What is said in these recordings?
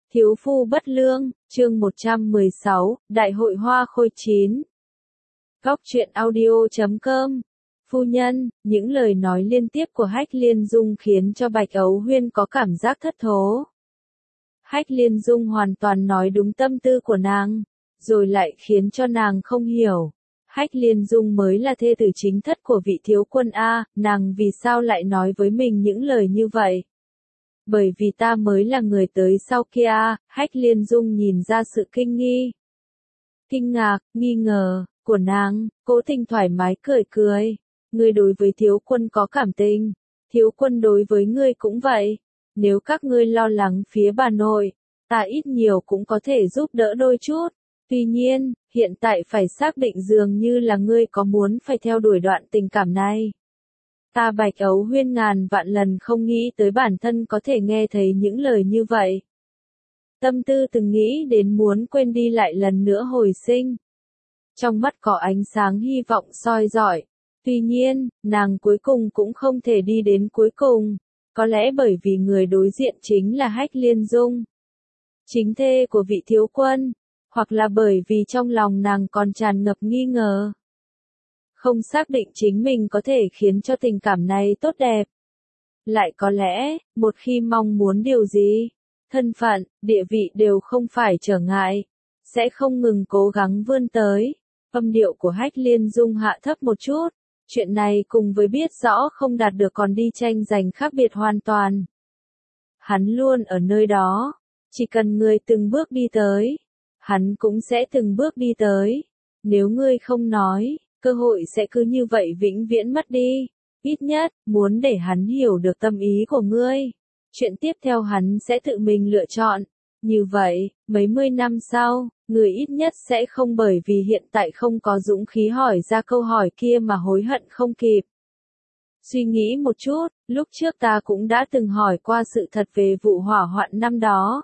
Thiếu phu bất lương, chương 116, Đại hội hoa khôi 9. Góc truyện audio.com. Phu nhân, những lời nói liên tiếp của Hách Liên Dung khiến cho Bạch Ấu Huyên có cảm giác thất thố. Hách Liên Dung hoàn toàn nói đúng tâm tư của nàng, rồi lại khiến cho nàng không hiểu. Hách Liên Dung mới là thê tử chính thất của vị thiếu quân A, nàng vì sao lại nói với mình những lời như vậy? Bởi vì ta mới là người tới sau kia. Hách Liên Dung nhìn ra sự kinh ngạc, nghi ngờ của nàng, cố tình thoải mái cười cười. Ngươi đối với thiếu quân có cảm tình, thiếu quân đối với ngươi cũng vậy. Nếu các ngươi lo lắng phía bà nội, ta ít nhiều cũng có thể giúp đỡ đôi chút. Tuy nhiên, hiện tại phải xác định dường như là ngươi có muốn phải theo đuổi đoạn tình cảm này. Ta Bạch Ấu Huyên ngàn vạn lần không nghĩ tới bản thân có thể nghe thấy những lời như vậy. Tâm tư từng nghĩ đến muốn quên đi lại lần nữa hồi sinh. Trong mắt có ánh sáng hy vọng soi rọi. Tuy nhiên, nàng cuối cùng cũng không thể đi đến cuối cùng. Có lẽ bởi vì người đối diện chính là Hách Liên Dung, chính thê của vị thiếu quân. Hoặc là bởi vì trong lòng nàng còn tràn ngập nghi ngờ. Không xác định chính mình có thể khiến cho tình cảm này tốt đẹp. Lại có lẽ, một khi mong muốn điều gì, thân phận, địa vị đều không phải trở ngại, sẽ không ngừng cố gắng vươn tới. Âm điệu của Hách Liên Dung hạ thấp một chút, chuyện này cùng với biết rõ không đạt được còn đi tranh giành khác biệt hoàn toàn. Hắn luôn ở nơi đó, chỉ cần ngươi từng bước đi tới, hắn cũng sẽ từng bước đi tới. Nếu ngươi không nói, cơ hội sẽ cứ như vậy vĩnh viễn mất đi. Ít nhất, muốn để hắn hiểu được tâm ý của ngươi. Chuyện tiếp theo hắn sẽ tự mình lựa chọn. Như vậy, mấy mươi năm sau, người ít nhất sẽ không bởi vì hiện tại không có dũng khí hỏi ra câu hỏi kia mà hối hận không kịp. Suy nghĩ một chút, lúc trước ta cũng đã từng hỏi qua sự thật về vụ hỏa hoạn năm đó.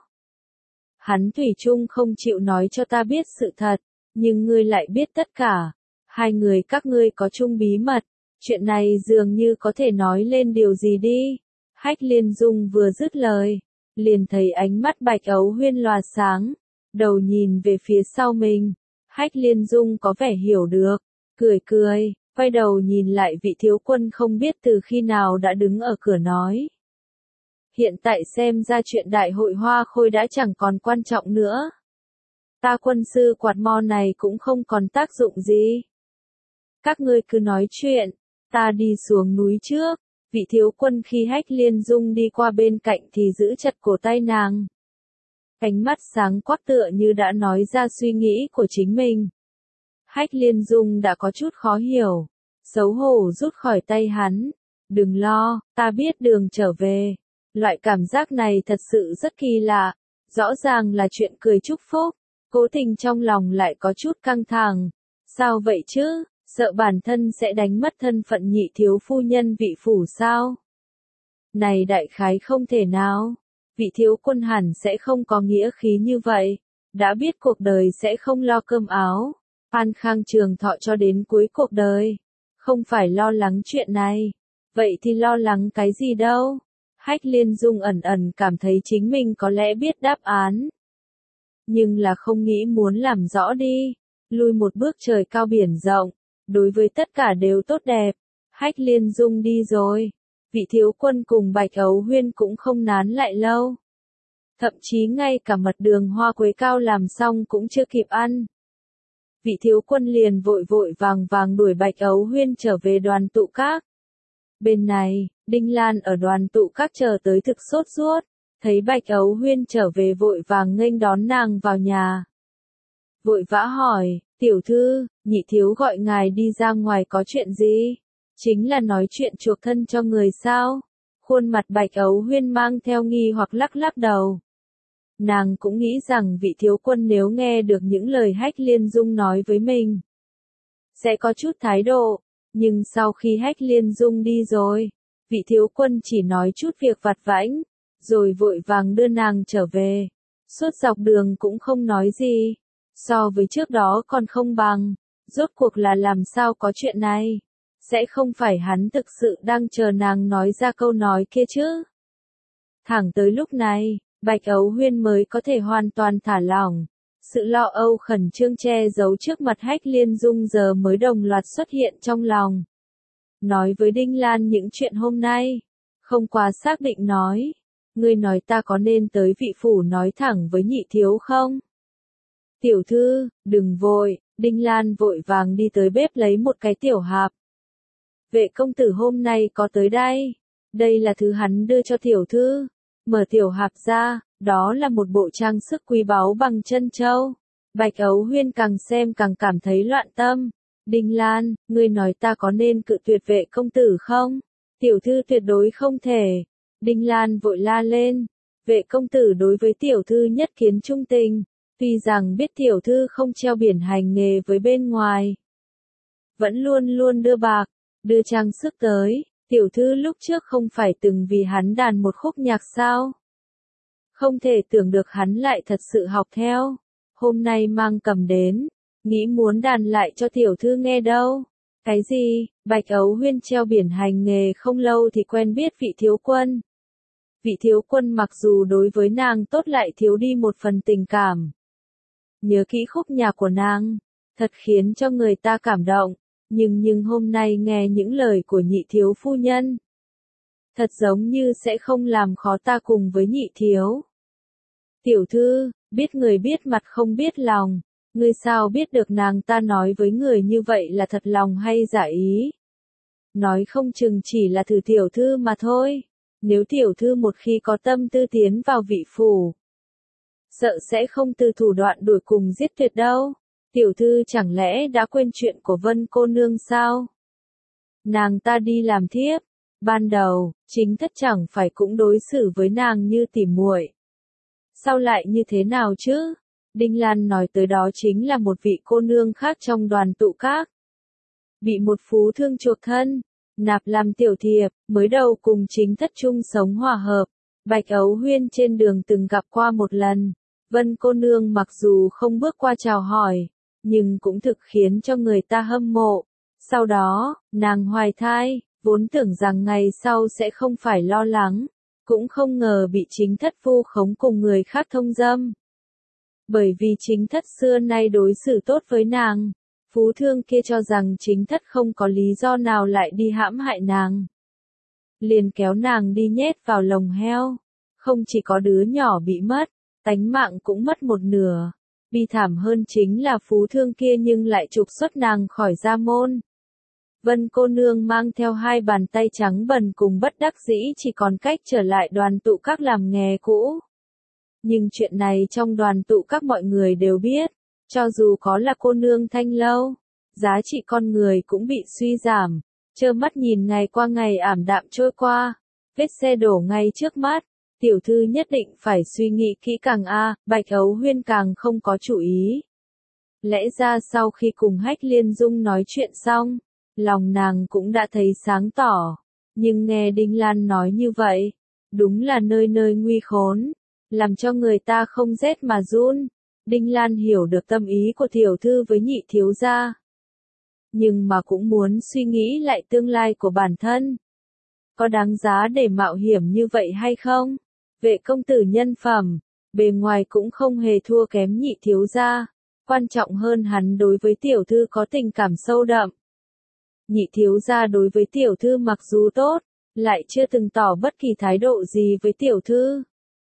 Hắn thủy chung không chịu nói cho ta biết sự thật, nhưng ngươi lại biết tất cả. Hai người các ngươi có chung bí mật, chuyện này dường như có thể nói lên điều gì đi. Hách Liên Dung vừa dứt lời, liền thấy ánh mắt Bạch Ấu Huyên lòa sáng, đầu nhìn về phía sau mình. Hách Liên Dung có vẻ hiểu được, cười cười, quay đầu nhìn lại vị thiếu quân không biết từ khi nào đã đứng ở cửa nói. Hiện tại xem ra chuyện đại hội hoa khôi đã chẳng còn quan trọng nữa. Ta quân sư quạt mo này cũng không còn tác dụng gì. Các ngươi cứ nói chuyện, ta đi xuống núi trước. Vị thiếu quân khi Hách Liên Dung đi qua bên cạnh thì giữ chặt cổ tay nàng. Ánh mắt sáng quắc tựa như đã nói ra suy nghĩ của chính mình. Hách Liên Dung đã có chút khó hiểu, xấu hổ rút khỏi tay hắn. Đừng lo, ta biết đường trở về. Loại cảm giác này thật sự rất kỳ lạ. Rõ ràng là chuyện cười chúc phúc, cố tình trong lòng lại có chút căng thẳng. Sao vậy chứ? Sợ bản thân sẽ đánh mất thân phận nhị thiếu phu nhân vị phủ sao? Này đại khái không thể nào. Vị thiếu quân hẳn sẽ không có nghĩa khí như vậy. Đã biết cuộc đời sẽ không lo cơm áo, an khang trường thọ cho đến cuối cuộc đời. Không phải lo lắng chuyện này. Vậy thì lo lắng cái gì đâu? Hách Liên Dung ẩn ẩn cảm thấy chính mình có lẽ biết đáp án. Nhưng là không nghĩ muốn làm rõ đi. Lui một bước trời cao biển rộng. Đối với tất cả đều tốt đẹp. Hách Liên Dung đi rồi. Vị thiếu quân cùng Bạch Ấu Huyên cũng không nán lại lâu. Thậm chí ngay cả mật đường hoa quế cao làm xong cũng chưa kịp ăn. Vị thiếu quân liền vội vội vàng đuổi Bạch Ấu Huyên trở về đoàn tụ các. Bên này, Đinh Lan ở đoàn tụ các chờ tới thực sốt ruột. Thấy Bạch Ấu Huyên trở về vội vàng nghênh đón nàng vào nhà. Vội vã hỏi, tiểu thư, nhị thiếu gọi ngài đi ra ngoài có chuyện gì? Chính là nói chuyện chuộc thân cho người sao? Khuôn mặt Bạch Ấu Huyên mang theo nghi hoặc lắc lắc đầu. Nàng cũng nghĩ rằng vị thiếu quân nếu nghe được những lời Hách Liên Dung nói với mình, sẽ có chút thái độ. Nhưng sau khi Hách Liên Dung đi rồi, vị thiếu quân chỉ nói chút việc vặt vãnh, rồi vội vàng đưa nàng trở về. Suốt dọc đường cũng không nói gì. So với trước đó còn không bằng. Rốt cuộc là làm sao có chuyện này? Sẽ không phải hắn thực sự đang chờ nàng nói ra câu nói kia chứ? Thẳng tới lúc này, Bạch Ấu Huyên mới có thể hoàn toàn thả lỏng. Sự lo âu khẩn trương che giấu trước mặt Hách Liên Dung giờ mới đồng loạt xuất hiện trong lòng. Nói với Đinh Lan những chuyện hôm nay. Không quá xác định nói. Ngươi nói ta có nên tới vị phủ nói thẳng với nhị thiếu không? Tiểu thư, đừng vội. Đinh Lan vội vàng đi tới bếp lấy một cái tiểu hạp. Vệ công tử hôm nay có tới đây. Đây là thứ hắn đưa cho tiểu thư. Mở tiểu hạp ra, đó là một bộ trang sức quý báu bằng trân châu. Bạch Ấu Huyên càng xem càng cảm thấy loạn tâm. Đinh Lan, ngươi nói ta có nên cự tuyệt vệ công tử không? Tiểu thư tuyệt đối không thể. Đinh Lan vội la lên. Vệ công tử đối với tiểu thư nhất kiến trung tình. Tuy rằng biết tiểu thư không treo biển hành nghề với bên ngoài. Vẫn luôn luôn đưa bạc, đưa trang sức tới. Tiểu thư lúc trước không phải từng vì hắn đàn một khúc nhạc sao? Không thể tưởng được hắn lại thật sự học theo. Hôm nay mang cầm đến, nghĩ muốn đàn lại cho tiểu thư nghe đâu. Cái gì? Bạch Ấu Huyên treo biển hành nghề không lâu thì quen biết vị thiếu quân. Vị thiếu quân mặc dù đối với nàng tốt lại thiếu đi một phần tình cảm. Nhớ kỹ khúc nhạc của nàng, thật khiến cho người ta cảm động. Nhưng hôm nay nghe những lời của nhị thiếu phu nhân. Thật giống như sẽ không làm khó ta cùng với nhị thiếu. Tiểu thư, biết người biết mặt không biết lòng. Ngươi sao biết được nàng ta nói với người như vậy là thật lòng hay giả ý? Nói không chừng chỉ là thử tiểu thư mà thôi. Nếu tiểu thư một khi có tâm tư tiến vào vị phủ, sợ sẽ không từ thủ đoạn đuổi cùng giết tuyệt đâu. Tiểu thư chẳng lẽ đã quên chuyện của Vân cô nương sao? Nàng ta đi làm thiếp, ban đầu, chính thất chẳng phải cũng đối xử với nàng như tỉ muội. Sao lại như thế nào chứ? Đinh Lan nói tới đó chính là một vị cô nương khác trong đoàn tụ các. Bị một phú thương chuộc thân, nạp làm tiểu thiệp, mới đầu cùng chính thất chung sống hòa hợp. Bạch Ấu Huyên trên đường từng gặp qua một lần. Vân cô nương mặc dù không bước qua chào hỏi, nhưng cũng thực khiến cho người ta hâm mộ. Sau đó, nàng hoài thai, vốn tưởng rằng ngày sau sẽ không phải lo lắng, cũng không ngờ bị chính thất vu khống cùng người khác thông dâm. Bởi vì chính thất xưa nay đối xử tốt với nàng, phú thương kia cho rằng chính thất không có lý do nào lại đi hãm hại nàng. Liền kéo nàng đi nhét vào lồng heo, không chỉ có đứa nhỏ bị mất, tánh mạng cũng mất một nửa. Bi thảm hơn chính là phú thương kia nhưng lại trục xuất nàng khỏi gia môn. Vân cô nương mang theo hai bàn tay trắng bần cùng bất đắc dĩ chỉ còn cách trở lại đoàn tụ các làm nghề cũ. Nhưng chuyện này trong đoàn tụ các mọi người đều biết, cho dù có là cô nương thanh lâu, giá trị con người cũng bị suy giảm, trơ mắt nhìn ngày qua ngày ảm đạm trôi qua, vết xe đổ ngay trước mắt. Tiểu thư nhất định phải suy nghĩ kỹ càng Bạch Ấu Huyên càng không có chủ ý. Lẽ ra sau khi cùng Hách Liên Dung nói chuyện xong, lòng nàng cũng đã thấy sáng tỏ. Nhưng nghe Đinh Lan nói như vậy, đúng là nơi nơi nguy khốn, làm cho người ta không rét mà run. Đinh Lan hiểu được tâm ý của tiểu thư với nhị thiếu gia. Nhưng mà cũng muốn suy nghĩ lại tương lai của bản thân. Có đáng giá để mạo hiểm như vậy hay không? Vệ công tử nhân phẩm, bề ngoài cũng không hề thua kém nhị thiếu gia. Quan trọng hơn hắn đối với tiểu thư có tình cảm sâu đậm. Nhị thiếu gia đối với tiểu thư mặc dù tốt, lại chưa từng tỏ bất kỳ thái độ gì với tiểu thư.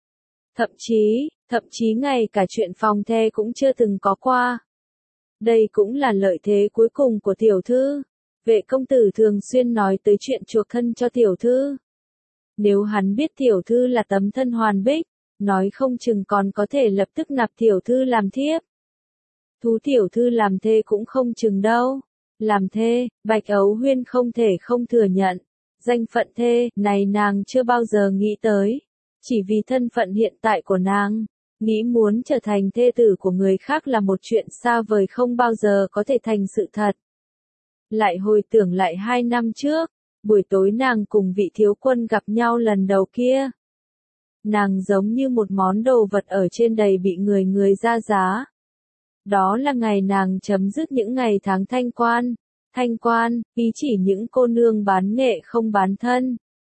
Thậm chí ngay cả chuyện phòng the cũng chưa từng có qua. Đây cũng là lợi thế cuối cùng của tiểu thư. Vệ công tử thường xuyên nói tới chuyện chuộc thân cho tiểu thư. Nếu hắn biết tiểu thư là tấm thân hoàn bích, nói không chừng còn có thể lập tức nạp tiểu thư làm thiếp. Thú tiểu thư làm thê cũng không chừng đâu. Làm thê, Bạch Ấu Huyên không thể không thừa nhận. Danh phận thê, này nàng chưa bao giờ nghĩ tới. Chỉ vì thân phận hiện tại của nàng, nghĩ muốn trở thành thê tử của người khác là một chuyện xa vời không bao giờ có thể thành sự thật. Lại hồi tưởng lại 2 năm trước, buổi tối nàng cùng vị thiếu quân gặp nhau lần đầu kia. Nàng giống như một món đồ vật ở trên đầy bị người ra giá. Đó là ngày nàng chấm dứt những ngày tháng thanh quan. Thanh quan, ý chỉ những cô nương bán nghệ không bán thân.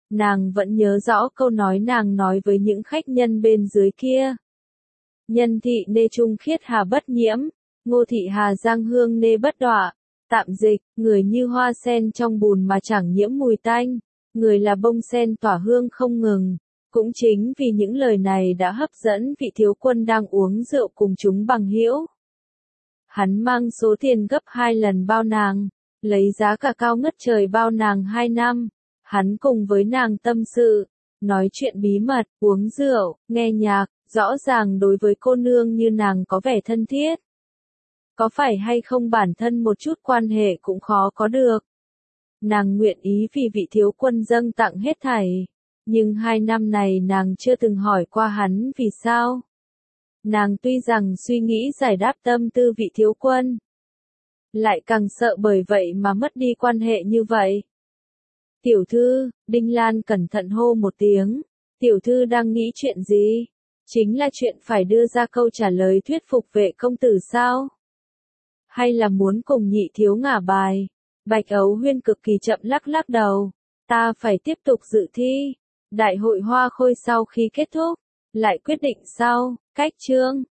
Nàng vẫn nhớ rõ câu nói nàng nói với những khách nhân bên dưới kia. Nhân thị nê trung khiết hà bất nhiễm, ngô thị hà giang hương nê bất đọa. Tạm dịch, người như hoa sen trong bùn mà chẳng nhiễm mùi tanh, người là bông sen tỏa hương không ngừng. Cũng chính vì những lời này đã hấp dẫn vị thiếu quân đang uống rượu cùng chúng bằng hữu. Hắn mang số tiền gấp 2 lần bao nàng, lấy giá cả cao ngất trời bao nàng 2 năm. Hắn cùng với nàng tâm sự, nói chuyện bí mật, uống rượu, nghe nhạc, rõ ràng đối với cô nương như nàng có vẻ thân thiết. Có phải hay không bản thân một chút quan hệ cũng khó có được. Nàng nguyện ý vì vị thiếu quân dâng tặng hết thảy. Nhưng 2 năm này nàng chưa từng hỏi qua hắn vì sao. Nàng tuy rằng suy nghĩ giải đáp tâm tư vị thiếu quân, lại càng sợ bởi vậy mà mất đi quan hệ như vậy. Tiểu thư, Đinh Lan cẩn thận hô một tiếng. Tiểu thư đang nghĩ chuyện gì? Chính là chuyện phải đưa ra câu trả lời thuyết phục vệ công tử sao? Hay là muốn cùng nhị thiếu ngả bài? Bạch Ấu Huyên cực kỳ chậm lắc lắc đầu. Ta phải tiếp tục dự thi. Đại hội hoa khôi sau khi kết thúc, lại quyết định sau, cách chương.